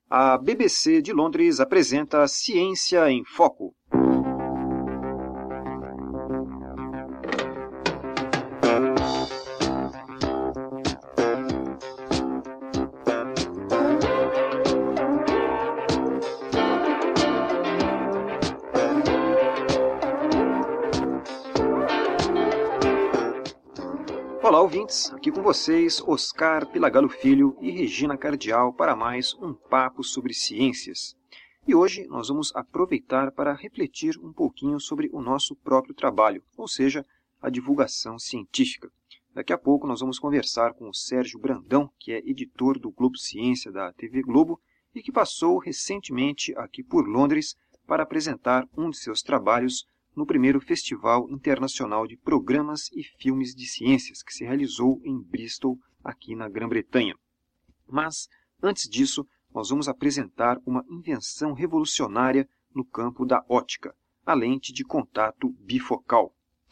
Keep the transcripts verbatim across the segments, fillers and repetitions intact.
A B B C de Londres apresenta Ciência em Foco. Olá, ouvintes! Aqui com vocês, Oscar Pilagalo Filho e Regina Cardial para mais um papo sobre ciências. E hoje nós vamos aproveitar para refletir um pouquinho sobre o nosso próprio trabalho, ou seja, a divulgação científica. Daqui a pouco nós vamos conversar com o Sérgio Brandão, que é editor do Globo Ciência da T V Globo e que passou recentemente aqui por Londres para apresentar um de seus trabalhos no primeiro Festival Internacional de Programas e Filmes de Ciências, que se realizou em Bristol, aqui na Grã-Bretanha. Mas, antes disso, nós vamos apresentar uma invenção revolucionária no campo da ótica, a lente de contato bifocal.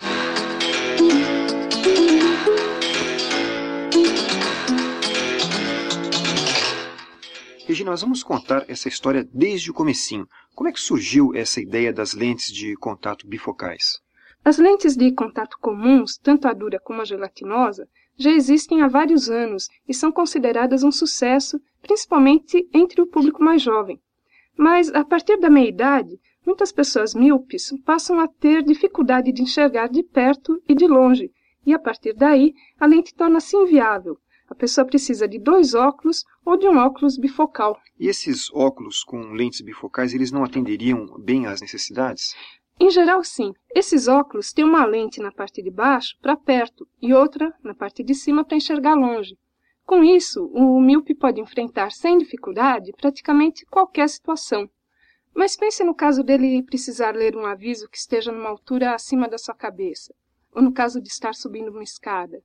Regina, nós vamos contar essa história desde o comecinho. Como é que surgiu essa ideia das lentes de contato bifocais? As lentes de contato comuns, tanto a dura como a gelatinosa, já existem há vários anos e são consideradas um sucesso, principalmente entre o público mais jovem. Mas, a partir da meia-idade, muitas pessoas míopes passam a ter dificuldade de enxergar de perto e de longe, e a partir daí, a lente torna-se inviável. A pessoa precisa de dois óculos ou de um óculos bifocal. E esses óculos com lentes bifocais, eles não atenderiam bem às necessidades? Em geral, sim. Esses óculos têm uma lente na parte de baixo para perto e outra na parte de cima para enxergar longe. Com isso, o míope pode enfrentar sem dificuldade praticamente qualquer situação. Mas pense no caso dele precisar ler um aviso que esteja numa altura acima da sua cabeça, ou no caso de estar subindo uma escada.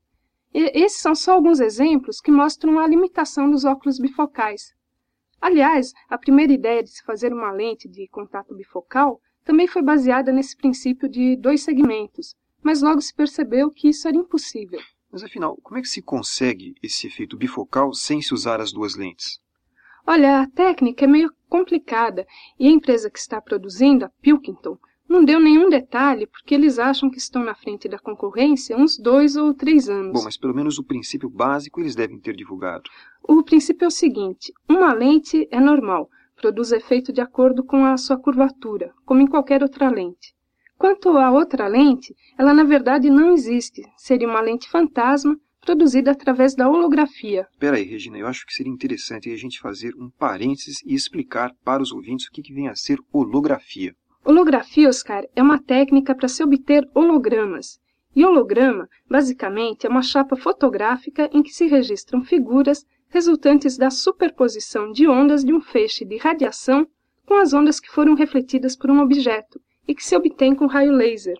E esses são só alguns exemplos que mostram a limitação dos óculos bifocais. Aliás, a primeira ideia de se fazer uma lente de contato bifocal também foi baseada nesse princípio de dois segmentos, mas logo se percebeu que isso era impossível. Mas afinal, como é que se consegue esse efeito bifocal sem se usar as duas lentes? Olha, a técnica é meio complicada e a empresa que está produzindo, a Pilkington, não deu nenhum detalhe porque eles acham que estão na frente da concorrência uns dois ou três anos. Bom, mas pelo menos o princípio básico eles devem ter divulgado. O princípio é o seguinte: uma lente é normal, produz efeito de acordo com a sua curvatura, como em qualquer outra lente. Quanto à outra lente, ela na verdade não existe, seria uma lente fantasma produzida através da holografia. Espera aí, Regina, eu acho que seria interessante a gente fazer um parênteses e explicar para os ouvintes o que, que vem a ser holografia. Holografia, Oscar, é uma técnica para se obter hologramas. E holograma, basicamente, é uma chapa fotográfica em que se registram figuras resultantes da superposição de ondas de um feixe de radiação com as ondas que foram refletidas por um objeto e que se obtém com raio laser.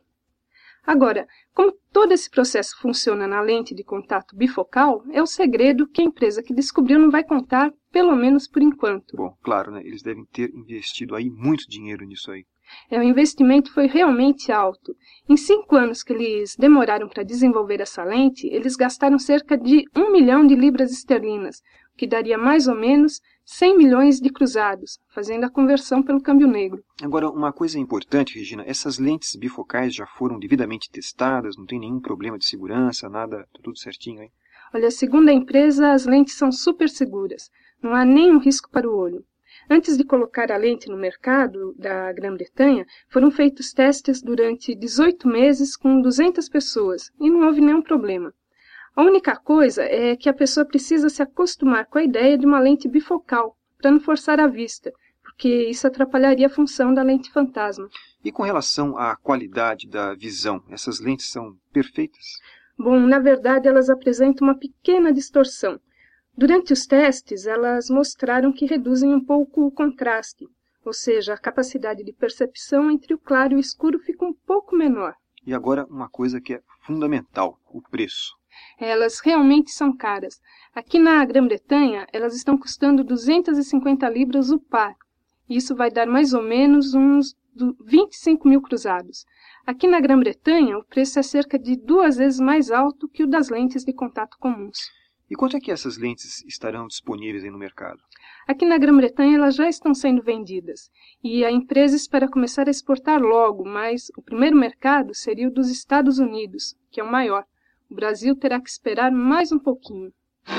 Agora, como todo esse processo funciona na lente de contato bifocal, é o segredo que a empresa que descobriu não vai contar, pelo menos por enquanto. Bom, claro, né? Eles devem ter investido aí muito dinheiro nisso aí. É, o investimento foi realmente alto. Em cinco anos que eles demoraram para desenvolver essa lente, eles gastaram cerca de um milhão de libras esterlinas, o que daria mais ou menos cem milhões de cruzados, fazendo a conversão pelo câmbio negro. Agora, uma coisa importante, Regina, essas lentes bifocais já foram devidamente testadas, não tem nenhum problema de segurança, nada, tá tudo certinho, hein? Olha, segundo a empresa, as lentes são super seguras, não há nenhum risco para o olho. Antes de colocar a lente no mercado da Grã-Bretanha, foram feitos testes durante dezoito meses com duzentas pessoas e não houve nenhum problema. A única coisa é que a pessoa precisa se acostumar com a ideia de uma lente bifocal, para não forçar a vista, porque isso atrapalharia a função da lente fantasma. E com relação à qualidade da visão, essas lentes são perfeitas? Bom, na verdade elas apresentam uma pequena distorção. Durante os testes, elas mostraram que reduzem um pouco o contraste, ou seja, a capacidade de percepção entre o claro e o escuro fica um pouco menor. E agora uma coisa que é fundamental, o preço. Elas realmente são caras. Aqui na Grã-Bretanha, elas estão custando duzentas e cinquenta libras o par. Isso vai dar mais ou menos uns vinte e cinco mil cruzados. Aqui na Grã-Bretanha, o preço é cerca de duas vezes mais alto que o das lentes de contato comuns. E quanto é que essas lentes estarão disponíveis aí no mercado? Aqui na Grã-Bretanha elas já estão sendo vendidas e a empresa espera começar a exportar logo, mas o primeiro mercado seria o dos Estados Unidos, que é o maior. O Brasil terá que esperar mais um pouquinho.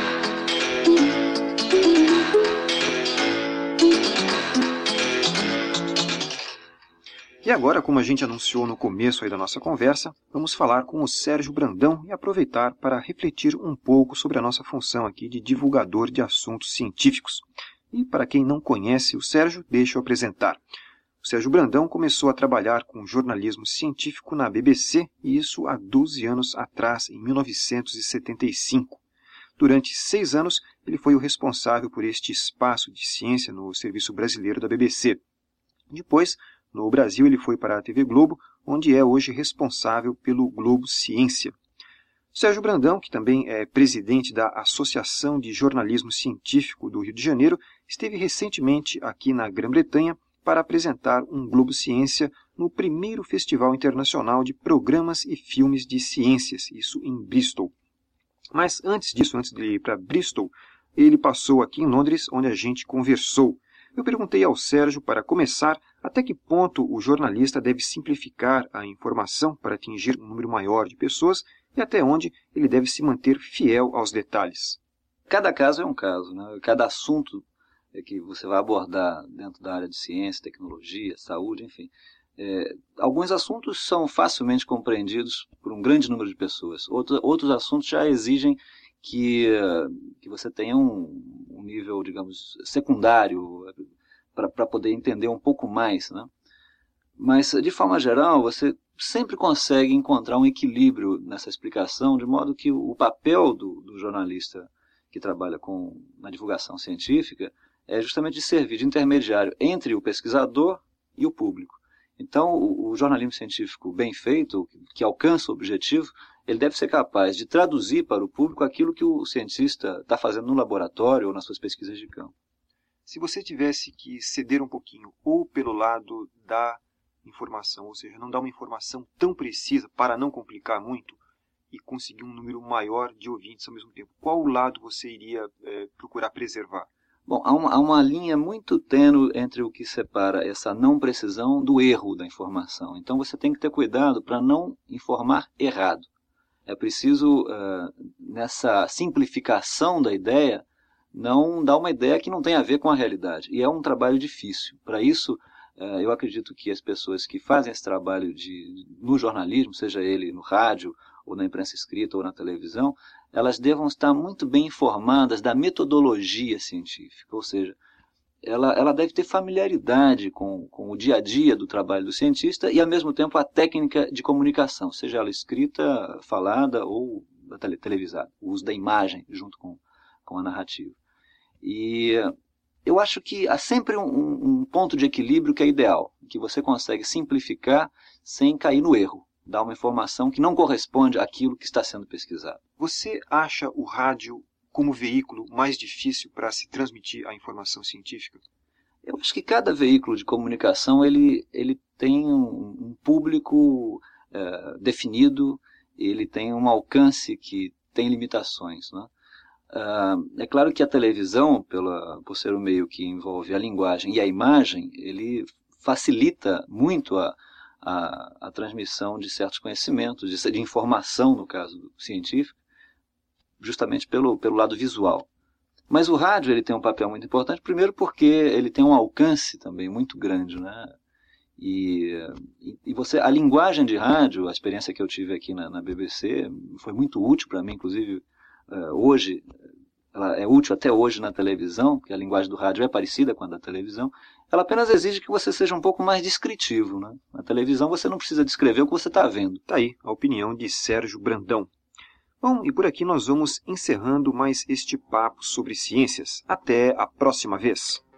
E agora, como a gente anunciou no começo aí da nossa conversa, vamos falar com o Sérgio Brandão e aproveitar para refletir um pouco sobre a nossa função aqui de divulgador de assuntos científicos. E para quem não conhece o Sérgio, deixa eu apresentar. O Sérgio Brandão começou a trabalhar com jornalismo científico na B B C, e isso há doze anos atrás, em mil novecentos e setenta e cinco. Durante seis anos, ele foi o responsável por este espaço de ciência no Serviço Brasileiro da B B C. Depois, no Brasil, ele foi para a T V Globo, onde é hoje responsável pelo Globo Ciência. Sérgio Brandão, que também é presidente da Associação de Jornalismo Científico do Rio de Janeiro, esteve recentemente aqui na Grã-Bretanha para apresentar um Globo Ciência no primeiro Festival Internacional de Programas e Filmes de Ciências, isso em Bristol. Mas antes disso, antes de ir para Bristol, ele passou aqui em Londres, onde a gente conversou. Eu perguntei ao Sérgio, para começar, até que ponto o jornalista deve simplificar a informação para atingir um número maior de pessoas e até onde ele deve se manter fiel aos detalhes. Cada caso é um caso, né? Cada assunto que você vai abordar dentro da área de ciência, tecnologia, saúde, enfim. É, alguns assuntos são facilmente compreendidos por um grande número de pessoas. Outros, outros assuntos já exigem que, que você tenha um, um nível, digamos, secundário para poder entender um pouco mais, né? Mas, de forma geral, você sempre consegue encontrar um equilíbrio nessa explicação, de modo que o papel do, do jornalista que trabalha com, na divulgação científica é justamente de servir de intermediário entre o pesquisador e o público. Então, o, o jornalismo científico bem feito, que alcança o objetivo, ele deve ser capaz de traduzir para o público aquilo que o cientista está fazendo no laboratório ou nas suas pesquisas de campo. Se você tivesse que ceder um pouquinho, ou pelo lado da informação, ou seja, não dar uma informação tão precisa para não complicar muito e conseguir um número maior de ouvintes ao mesmo tempo, qual lado você iria é, procurar preservar? Bom, há uma, há uma linha muito tênue entre o que separa essa não precisão do erro da informação. Então você tem que ter cuidado para não informar errado. É preciso, uh, nessa simplificação da ideia, não dar uma ideia que não tem a ver com a realidade. E é um trabalho difícil. Para isso, uh, eu acredito que as pessoas que fazem esse trabalho de, no jornalismo, seja ele no rádio, ou na imprensa escrita, ou na televisão, elas devam estar muito bem informadas da metodologia científica. Ou seja, ela, ela deve ter familiaridade com, com o dia a dia do trabalho do cientista e, ao mesmo tempo, a técnica de comunicação, seja ela escrita, falada ou tele, televisada, o uso da imagem junto com, com a narrativa. E eu acho que há sempre um, um ponto de equilíbrio que é ideal, que você consegue simplificar sem cair no erro, dar uma informação que não corresponde àquilo que está sendo pesquisado. Você acha o rádio como veículo mais difícil para se transmitir a informação científica? Eu acho que cada veículo de comunicação ele, ele tem um, um público é, definido, ele tem um alcance que tem limitações, né? É claro que a televisão, pela, por ser o meio que envolve a linguagem e a imagem, ele facilita muito a, a, a transmissão de certos conhecimentos, de, de informação, no caso científico, justamente pelo, pelo lado visual. Mas o rádio ele tem um papel muito importante, primeiro porque ele tem um alcance também muito grande, né? E, e você, a linguagem de rádio, a experiência que eu tive aqui na, na B B C, foi muito útil para mim, inclusive uh, hoje, ela é útil até hoje na televisão, porque a linguagem do rádio é parecida com a da televisão, ela apenas exige que você seja um pouco mais descritivo, né? Na televisão você não precisa descrever o que você está vendo. Está aí a opinião de Sérgio Brandão. Bom, e por aqui nós vamos encerrando mais este papo sobre ciências. Até a próxima vez!